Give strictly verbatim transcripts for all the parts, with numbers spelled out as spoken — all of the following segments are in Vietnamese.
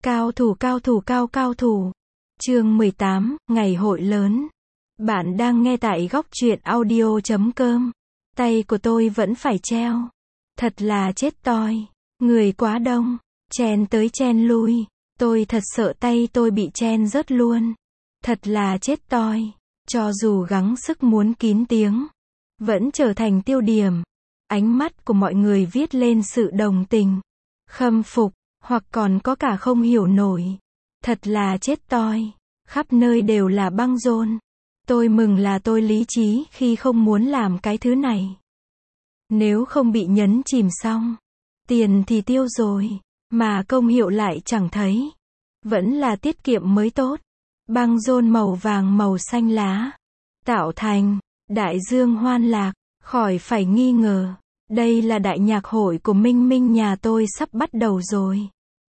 Cao thủ cao thủ cao cao thủ. Chương mười tám, ngày hội lớn. Bạn đang nghe tại góc truyện audio chấm com. Tay của tôi vẫn phải treo. Thật là chết toi. Người quá đông. Chen tới chen lui. Tôi thật sợ tay tôi bị chen rớt luôn. Thật là chết toi. Cho dù gắng sức muốn kín tiếng, vẫn trở thành tiêu điểm. Ánh mắt của mọi người viết lên sự đồng tình, khâm phục, hoặc còn có cả không hiểu nổi. Thật là chết toi. Khắp nơi đều là băng rôn. Tôi mừng là tôi lý trí khi không muốn làm cái thứ này. Nếu không bị nhấn chìm xong, tiền thì tiêu rồi, mà công hiệu lại chẳng thấy. Vẫn là tiết kiệm mới tốt. Băng rôn màu vàng màu xanh lá, tạo thành đại dương hoan lạc, khỏi phải nghi ngờ. Đây là đại nhạc hội của Minh Minh nhà tôi sắp bắt đầu rồi.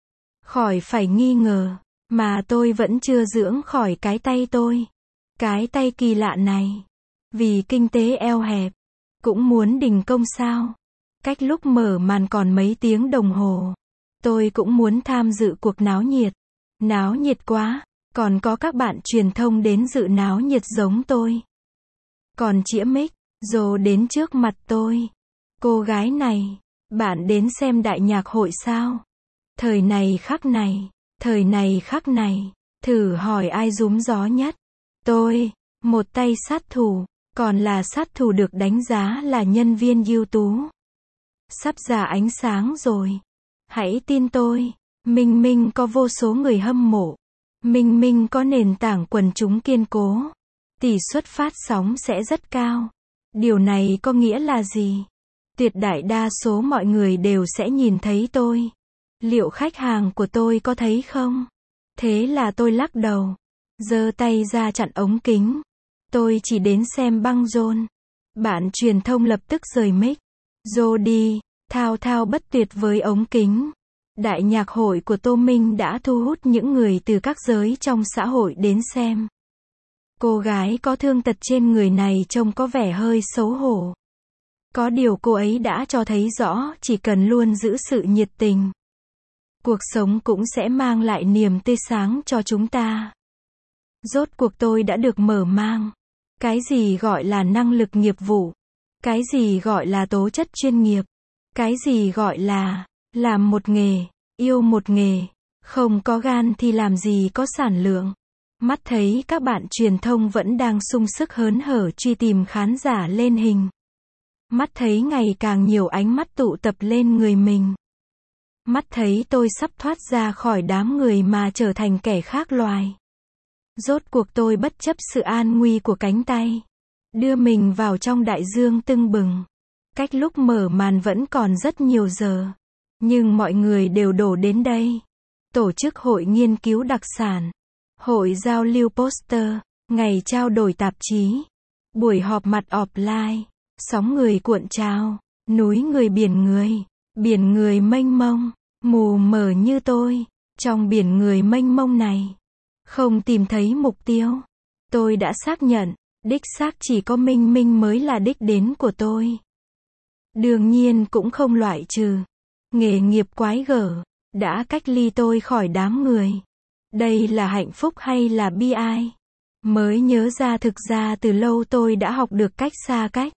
Khỏi phải nghi ngờ, mà tôi vẫn chưa dưỡng khỏi cái tay tôi. Cái tay kỳ lạ này. Vì kinh tế eo hẹp, cũng muốn đình công sao. Cách lúc mở màn còn mấy tiếng đồng hồ. Tôi cũng muốn tham dự cuộc náo nhiệt. Náo nhiệt quá, còn có các bạn truyền thông đến dự náo nhiệt giống tôi. Còn chĩa mic, rồ đến trước mặt tôi. Cô gái này, bạn đến xem đại nhạc hội sao? Thời này khắc này, thời này khắc này, thử hỏi ai rúm gió nhất? Tôi, một tay sát thủ, còn là sát thủ được đánh giá là nhân viên ưu tú. Sắp ra ánh sáng rồi. Hãy tin tôi, Minh Minh có vô số người hâm mộ. Minh Minh có nền tảng quần chúng kiên cố. Tỷ suất phát sóng sẽ rất cao. Điều này có nghĩa là gì? Tuyệt đại đa số mọi người đều sẽ nhìn thấy tôi. Liệu khách hàng của tôi có thấy không? Thế là tôi lắc đầu, giơ tay ra chặn ống kính. Tôi chỉ đến xem băng rôn. Bạn truyền thông lập tức rời mic. Rô đi, thao thao bất tuyệt với ống kính. Đại nhạc hội của Tô Minh đã thu hút những người từ các giới trong xã hội đến xem. Cô gái có thương tật trên người này trông có vẻ hơi xấu hổ. Có điều cô ấy đã cho thấy rõ chỉ cần luôn giữ sự nhiệt tình, cuộc sống cũng sẽ mang lại niềm tươi sáng cho chúng ta. Rốt cuộc tôi đã được mở mang. Cái gì gọi là năng lực nghiệp vụ? Cái gì gọi là tố chất chuyên nghiệp? Cái gì gọi là làm một nghề, yêu một nghề? Không có gan thì làm gì có sản lượng. Mắt thấy các bạn truyền thông vẫn đang sung sức hớn hở truy tìm khán giả lên hình. Mắt thấy ngày càng nhiều ánh mắt tụ tập lên người mình. Mắt thấy tôi sắp thoát ra khỏi đám người mà trở thành kẻ khác loài. Rốt cuộc tôi bất chấp sự an nguy của cánh tay, đưa mình vào trong đại dương tưng bừng. Cách lúc mở màn vẫn còn rất nhiều giờ. Nhưng mọi người đều đổ đến đây. Tổ chức hội nghiên cứu đặc sản, hội giao lưu poster, ngày trao đổi tạp chí, buổi họp mặt offline, sóng người cuộn trào, núi người biển người, biển người mênh mông, mù mờ như tôi, trong biển người mênh mông này, không tìm thấy mục tiêu. Tôi đã xác nhận, đích xác chỉ có Minh Minh mới là đích đến của tôi. Đương nhiên cũng không loại trừ nghề nghiệp quái gở đã cách ly tôi khỏi đám người. Đây là hạnh phúc hay là bi ai? Mới nhớ ra thực ra từ lâu tôi đã học được cách xa cách.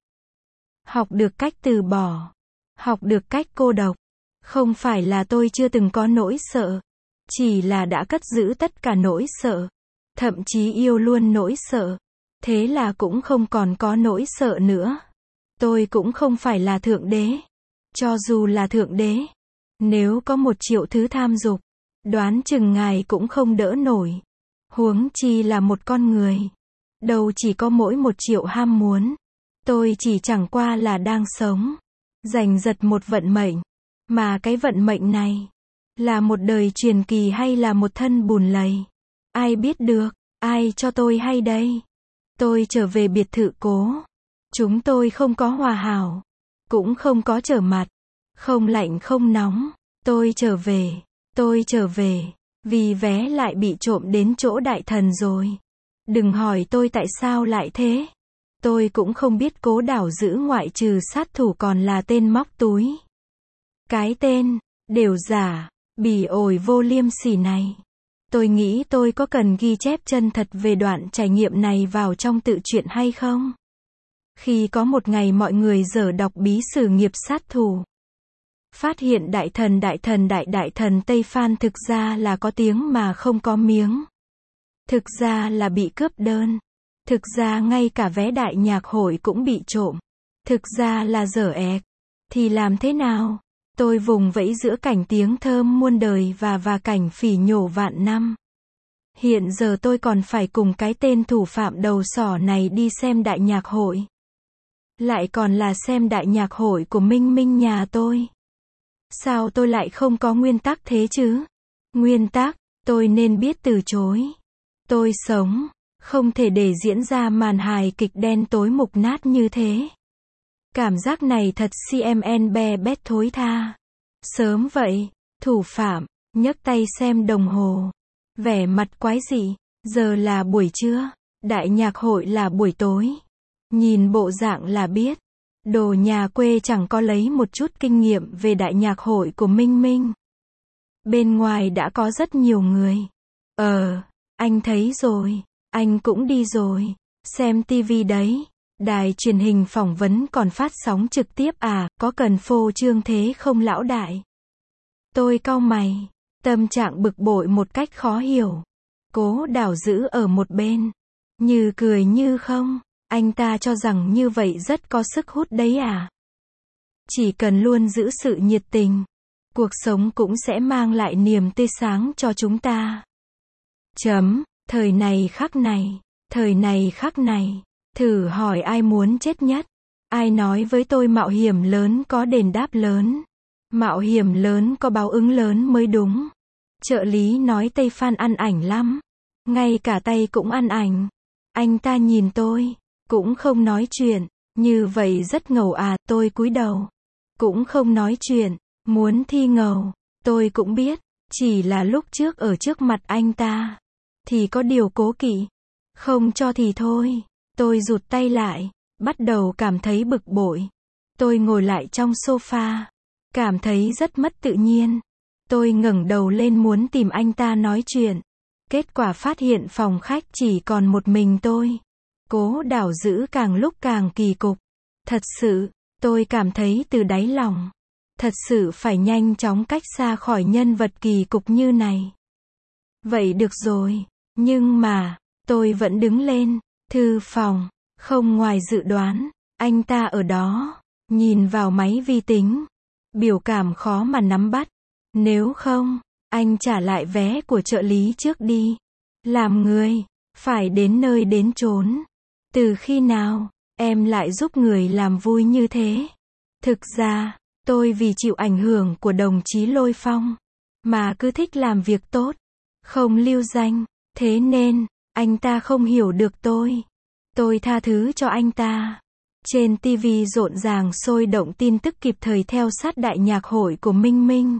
Học được cách từ bỏ. Học được cách cô độc. Không phải là tôi chưa từng có nỗi sợ. Chỉ là đã cất giữ tất cả nỗi sợ. Thậm chí yêu luôn nỗi sợ. Thế là cũng không còn có nỗi sợ nữa. Tôi cũng không phải là thượng đế. Cho dù là thượng đế, nếu có một triệu thứ tham dục, đoán chừng ngài cũng không đỡ nổi. Huống chi là một con người. Đâu chỉ có mỗi một triệu ham muốn. Tôi chỉ chẳng qua là đang sống, giành giật một vận mệnh. Mà cái vận mệnh này, là một đời truyền kỳ hay là một thân bùn lầy? Ai biết được, ai cho tôi hay đây? Tôi trở về biệt thự cố. Chúng tôi không có hòa hảo, cũng không có trở mặt, không lạnh không nóng. Tôi trở về, tôi trở về, vì vé lại bị trộm đến chỗ đại thần rồi. Đừng hỏi tôi tại sao lại thế. Tôi cũng không biết Cố Đảo Dữ ngoại trừ sát thủ còn là tên móc túi. Cái tên, đều giả. Bỉ ổi vô liêm sỉ này. Tôi nghĩ tôi có cần ghi chép chân thật về đoạn trải nghiệm này vào trong tự truyện hay không? Khi có một ngày mọi người dở đọc bí sử nghiệp sát thủ. Phát hiện đại thần đại thần đại đại thần Tây Phan thực ra là có tiếng mà không có miếng. Thực ra là bị cướp đơn. Thực ra ngay cả vé đại nhạc hội cũng bị trộm. Thực ra là dở ẹc. Thì làm thế nào? Tôi vùng vẫy giữa cảnh tiếng thơm muôn đời và và cảnh phỉ nhổ vạn năm. Hiện giờ tôi còn phải cùng cái tên thủ phạm đầu sỏ này đi xem đại nhạc hội. Lại còn là xem đại nhạc hội của Minh Minh nhà tôi. Sao tôi lại không có nguyên tắc thế chứ? Nguyên tắc, tôi nên biết từ chối. Tôi sống, không thể để diễn ra màn hài kịch đen tối mục nát như thế. Cảm giác này thật xê em en be bét thối tha. Sớm vậy, thủ phạm, nhấc tay xem đồng hồ. Vẻ mặt quái dị, giờ là buổi trưa, đại nhạc hội là buổi tối. Nhìn bộ dạng là biết, đồ nhà quê chẳng có lấy một chút kinh nghiệm về đại nhạc hội của Minh Minh. Bên ngoài đã có rất nhiều người. Ờ, anh thấy rồi, anh cũng đi rồi, xem tivi đấy. Đài truyền hình phỏng vấn còn phát sóng trực tiếp à, có cần phô trương thế không lão đại? Tôi cau mày, tâm trạng bực bội một cách khó hiểu. Cố Đào giữ ở một bên, như cười như không, anh ta cho rằng như vậy rất có sức hút đấy à? Chỉ cần luôn giữ sự nhiệt tình, cuộc sống cũng sẽ mang lại niềm tươi sáng cho chúng ta. Chấm, thời này khắc này, thời này khắc này. Thử hỏi ai muốn chết nhất? Ai nói với tôi mạo hiểm lớn có đền đáp lớn? Mạo hiểm lớn có báo ứng lớn mới đúng. Trợ lý nói Tây Phan ăn ảnh lắm. Ngay cả tay cũng ăn ảnh. Anh ta nhìn tôi, cũng không nói chuyện. Như vậy rất ngầu à, tôi cúi đầu. Cũng không nói chuyện, muốn thi ngầu. Tôi cũng biết, chỉ là lúc trước ở trước mặt anh ta. Thì có điều cố kỵ. Không cho thì thôi. Tôi rụt tay lại, bắt đầu cảm thấy bực bội. Tôi ngồi lại trong sofa, cảm thấy rất mất tự nhiên. Tôi ngẩng đầu lên muốn tìm anh ta nói chuyện. Kết quả phát hiện phòng khách chỉ còn một mình tôi. Cố Đào giữ càng lúc càng kỳ cục. Thật sự, tôi cảm thấy từ đáy lòng. Thật sự phải nhanh chóng cách xa khỏi nhân vật kỳ cục như này. Vậy được rồi, nhưng mà, tôi vẫn đứng lên. Thư phòng, không ngoài dự đoán, anh ta ở đó, nhìn vào máy vi tính. Biểu cảm khó mà nắm bắt. Nếu không, anh trả lại vé của trợ lý trước đi. Làm người, phải đến nơi đến chốn. Từ khi nào, em lại giúp người làm vui như thế? Thực ra, tôi vì chịu ảnh hưởng của đồng chí Lôi Phong, mà cứ thích làm việc tốt, không lưu danh, thế nên, anh ta không hiểu được tôi. Tôi tha thứ cho anh ta. Trên tivi rộn ràng sôi động tin tức kịp thời theo sát đại nhạc hội của Minh Minh.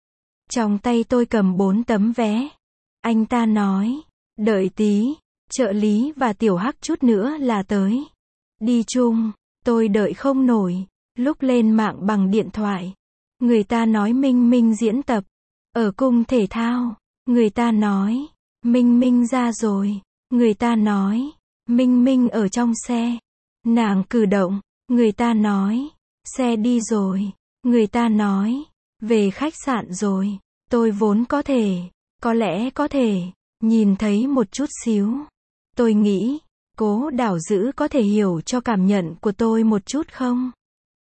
Trong tay tôi cầm bốn tấm vé. Anh ta nói, đợi tí, trợ lý và tiểu hắc chút nữa là tới. Đi chung, tôi đợi không nổi, lúc lên mạng bằng điện thoại. Người ta nói Minh Minh diễn tập, ở cung thể thao. Người ta nói, Minh Minh ra rồi. Người ta nói, Minh Minh ở trong xe. Nàng cử động, người ta nói, xe đi rồi. Người ta nói, về khách sạn rồi. Tôi vốn có thể, có lẽ có thể, nhìn thấy một chút xíu. Tôi nghĩ, Cố Đào giữ có thể hiểu cho cảm nhận của tôi một chút không?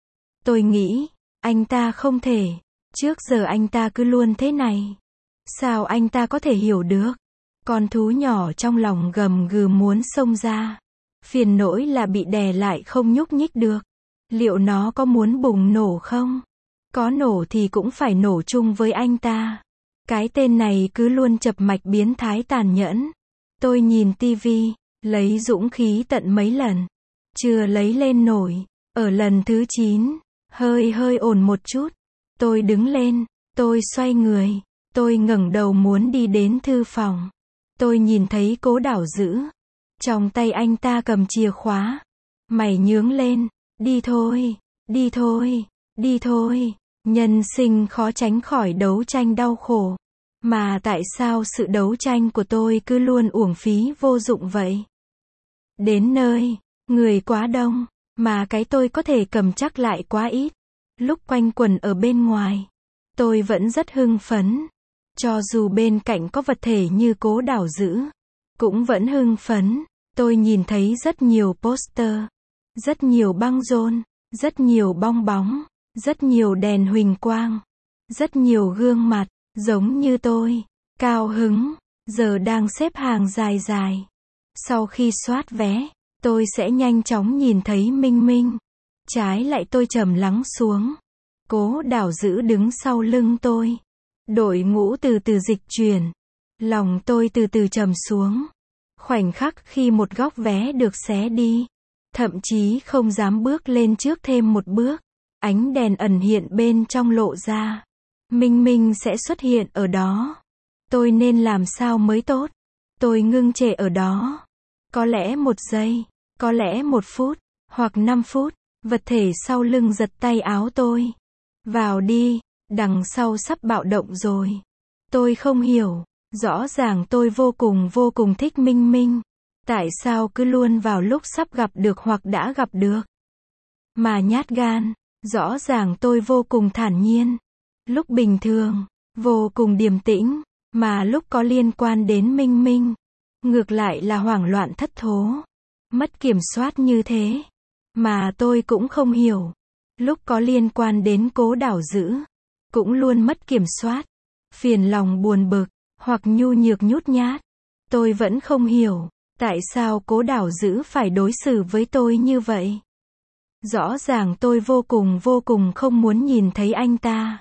Tôi nghĩ, anh ta không thể. Trước giờ anh ta cứ luôn thế này. Sao anh ta có thể hiểu được? Con thú nhỏ trong lòng gầm gừ muốn xông ra. Phiền nỗi là bị đè lại không nhúc nhích được. Liệu nó có muốn bùng nổ không? Có nổ thì cũng phải nổ chung với anh ta. Cái tên này cứ luôn chập mạch biến thái tàn nhẫn. Tôi nhìn tivi, lấy dũng khí tận mấy lần. Chưa lấy lên nổi. Ở lần thứ chín, hơi hơi ổn một chút. Tôi đứng lên, tôi xoay người. Tôi ngẩng đầu muốn đi đến thư phòng. Tôi nhìn thấy Cố Đào giữ. Trong tay anh ta cầm chìa khóa. Mày nhướng lên. Đi thôi, đi thôi, đi thôi. Nhân sinh khó tránh khỏi đấu tranh đau khổ. Mà tại sao sự đấu tranh của tôi cứ luôn uổng phí vô dụng vậy? Đến nơi, người quá đông, mà cái tôi có thể cầm chắc lại quá ít. Lúc quanh quẩn ở bên ngoài, tôi vẫn rất hưng phấn. Cho dù bên cạnh có vật thể như Cố Đảo Dữ, cũng vẫn hưng phấn. Tôi nhìn thấy rất nhiều poster, rất nhiều băng rôn, rất nhiều bong bóng, rất nhiều đèn huỳnh quang, rất nhiều gương mặt, giống như tôi, cao hứng, giờ đang xếp hàng dài dài. Sau khi soát vé, tôi sẽ nhanh chóng nhìn thấy Minh Minh. Trái lại tôi trầm lắng xuống. Cố Đảo Dữ đứng sau lưng tôi. Đội ngũ từ từ dịch chuyển. Lòng tôi từ từ trầm xuống. Khoảnh khắc khi một góc vé được xé đi. Thậm chí không dám bước lên trước thêm một bước. Ánh đèn ẩn hiện bên trong lộ ra. Minh Minh sẽ xuất hiện ở đó. Tôi nên làm sao mới tốt? Tôi ngưng trệ ở đó. Có lẽ một giây, có lẽ một phút, hoặc năm phút, vật thể sau lưng giật tay áo tôi. Vào đi, đằng sau sắp bạo động rồi. Tôi không hiểu, rõ ràng tôi vô cùng vô cùng thích Minh Minh. Tại sao cứ luôn vào lúc sắp gặp được hoặc đã gặp được? Mà nhát gan, rõ ràng tôi vô cùng thản nhiên. Lúc bình thường, vô cùng điềm tĩnh, mà lúc có liên quan đến Minh Minh, ngược lại là hoảng loạn thất thố, mất kiểm soát như thế. Mà tôi cũng không hiểu, lúc có liên quan đến Cố Đảo Dữ, cũng luôn mất kiểm soát, phiền lòng buồn bực, hoặc nhu nhược nhút nhát. Tôi vẫn không hiểu, tại sao Cố Đảo Dữ phải đối xử với tôi như vậy. Rõ ràng tôi vô cùng vô cùng không muốn nhìn thấy anh ta.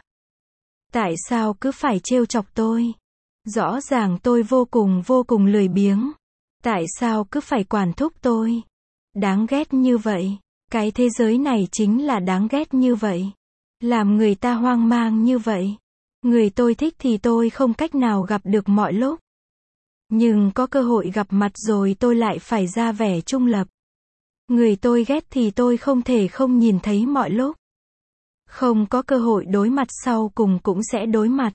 Tại sao cứ phải trêu chọc tôi? Rõ ràng tôi vô cùng vô cùng lười biếng. Tại sao cứ phải quản thúc tôi? Đáng ghét như vậy. Cái thế giới này chính là đáng ghét như vậy. Làm người ta hoang mang như vậy. Người tôi thích thì tôi không cách nào gặp được mọi lúc. Nhưng có cơ hội gặp mặt rồi tôi lại phải ra vẻ trung lập. Người tôi ghét thì tôi không thể không nhìn thấy mọi lúc. Không có cơ hội đối mặt sau cùng cũng sẽ đối mặt.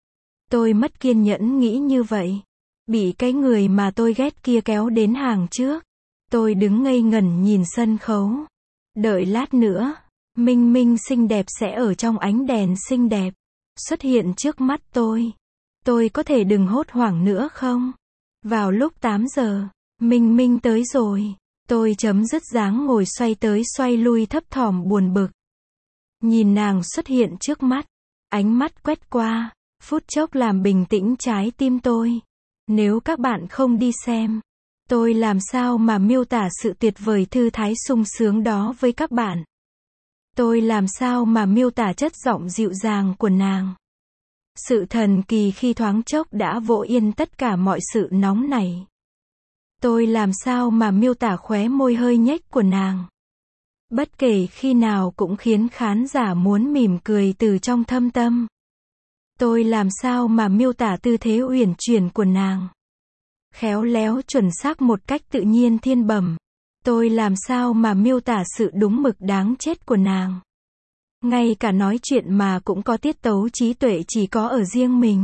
Tôi mất kiên nhẫn nghĩ như vậy. Bị cái người mà tôi ghét kia kéo đến hàng trước. Tôi đứng ngây ngẩn nhìn sân khấu. Đợi lát nữa, Minh Minh xinh đẹp sẽ ở trong ánh đèn xinh đẹp. Xuất hiện trước mắt tôi. Tôi có thể đừng hốt hoảng nữa không? Vào lúc tám giờ, Minh Minh tới rồi. Tôi chấm dứt dáng ngồi xoay tới xoay lui thấp thỏm buồn bực. Nhìn nàng xuất hiện trước mắt. Ánh mắt quét qua. Phút chốc làm bình tĩnh trái tim tôi. Nếu các bạn không đi xem, tôi làm sao mà miêu tả sự tuyệt vời thư thái sung sướng đó với các bạn. Tôi làm sao mà miêu tả chất giọng dịu dàng của nàng. Sự thần kỳ khi thoáng chốc đã vỗ yên tất cả mọi sự nóng nảy. Tôi làm sao mà miêu tả khóe môi hơi nhếch của nàng. Bất kể khi nào cũng khiến khán giả muốn mỉm cười từ trong thâm tâm. Tôi làm sao mà miêu tả tư thế uyển chuyển của nàng. Khéo léo chuẩn xác một cách tự nhiên thiên bẩm. Tôi làm sao mà miêu tả sự đúng mực đáng chết của nàng. Ngay cả nói chuyện mà cũng có tiết tấu trí tuệ chỉ có ở riêng mình.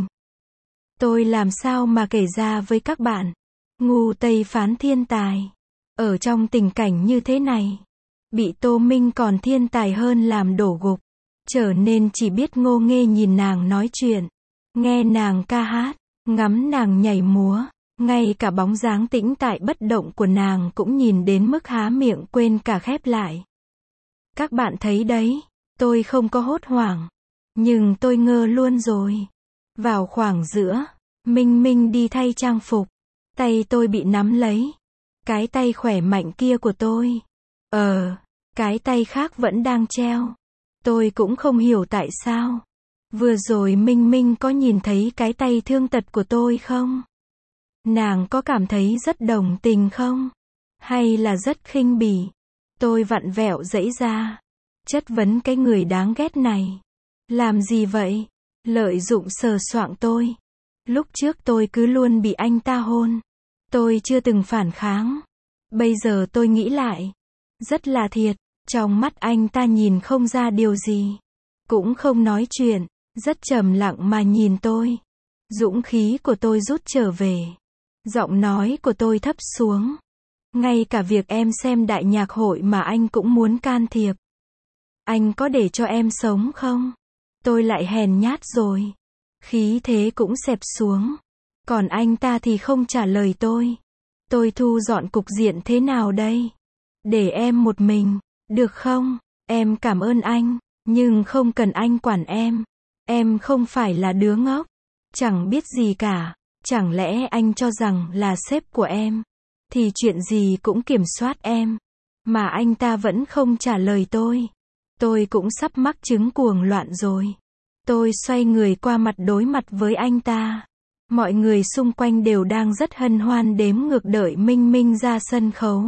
Tôi làm sao mà kể ra với các bạn. Ngu Tây phán thiên tài. Ở trong tình cảnh như thế này, bị Tô Minh còn thiên tài hơn làm đổ gục. Trở nên chỉ biết ngô nghê nhìn nàng nói chuyện, nghe nàng ca hát, ngắm nàng nhảy múa. Ngay cả bóng dáng tĩnh tại bất động của nàng cũng nhìn đến mức há miệng quên cả khép lại. Các bạn thấy đấy, tôi không có hốt hoảng. Nhưng tôi ngơ luôn rồi. Vào khoảng giữa, Minh Minh đi thay trang phục. Tay tôi bị nắm lấy. Cái tay khỏe mạnh kia của tôi. Ờ, cái tay khác vẫn đang treo. Tôi cũng không hiểu tại sao. Vừa rồi Minh Minh có nhìn thấy cái tay thương tật của tôi không? Nàng có cảm thấy rất đồng tình không? Hay là rất khinh bỉ? Tôi vặn vẹo giãy ra. Chất vấn cái người đáng ghét này. Làm gì vậy? Lợi dụng sờ soạng tôi. Lúc trước tôi cứ luôn bị anh ta hôn. Tôi chưa từng phản kháng. Bây giờ tôi nghĩ lại. Rất là thiệt. Trong mắt anh ta nhìn không ra điều gì. cũng không nói chuyện, rất trầm lặng mà nhìn tôi. Dũng khí của tôi rút trở về. Giọng nói của tôi thấp xuống. Ngay cả việc em xem đại nhạc hội mà anh cũng muốn can thiệp. Anh có để cho em sống không? Tôi lại hèn nhát rồi. Khí thế cũng xẹp xuống. Còn anh ta thì không trả lời tôi. Tôi thu dọn cục diện thế nào đây? Để em một mình, được không? Em cảm ơn anh, nhưng không cần anh quản em. Em không phải là đứa ngốc, chẳng biết gì cả. Chẳng lẽ anh cho rằng là sếp của em, thì chuyện gì cũng kiểm soát em. Mà anh ta vẫn không trả lời tôi. Tôi cũng sắp mắc chứng cuồng loạn rồi. Tôi xoay người qua mặt đối mặt với anh ta. Mọi người xung quanh đều đang rất hân hoan đếm ngược đợi Minh Minh ra sân khấu.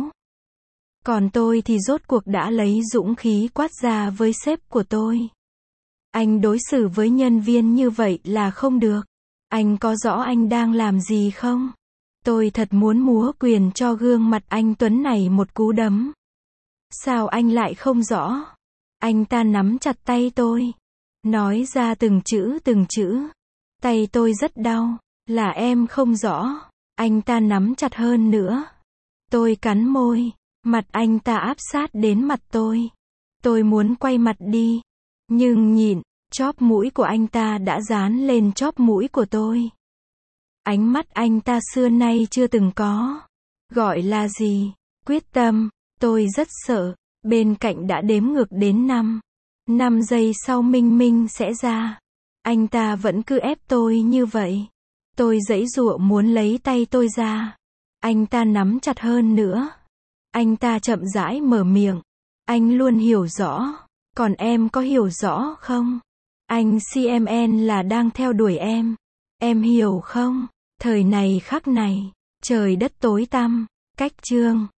Còn tôi thì rốt cuộc đã lấy dũng khí quát ra với sếp của tôi. Anh đối xử với nhân viên như vậy là không được. Anh có rõ anh đang làm gì không? Tôi thật muốn múa quyền cho gương mặt anh Tuấn này một cú đấm. Sao anh lại không rõ? Anh ta nắm chặt tay tôi. Nói ra từng chữ từng chữ. Tay tôi rất đau. Là em không rõ. Anh ta nắm chặt hơn nữa. Tôi cắn môi. Mặt anh ta áp sát đến mặt tôi. Tôi muốn quay mặt đi. Nhưng nhịn, chóp mũi của anh ta đã dán lên chóp mũi của tôi. Ánh mắt anh ta xưa nay chưa từng có. Gọi là gì? Quyết tâm. Tôi rất sợ. Bên cạnh đã đếm ngược đến năm. năm giây sau Minh Minh sẽ ra. Anh ta vẫn cứ ép tôi như vậy. Tôi giãy giụa muốn lấy tay tôi ra. Anh ta nắm chặt hơn nữa. Anh ta chậm rãi mở miệng. Anh luôn hiểu rõ. Còn em có hiểu rõ không? Anh xê em en là đang theo đuổi em. Em hiểu không? Thời này khắc này, trời đất tối tăm, cách chương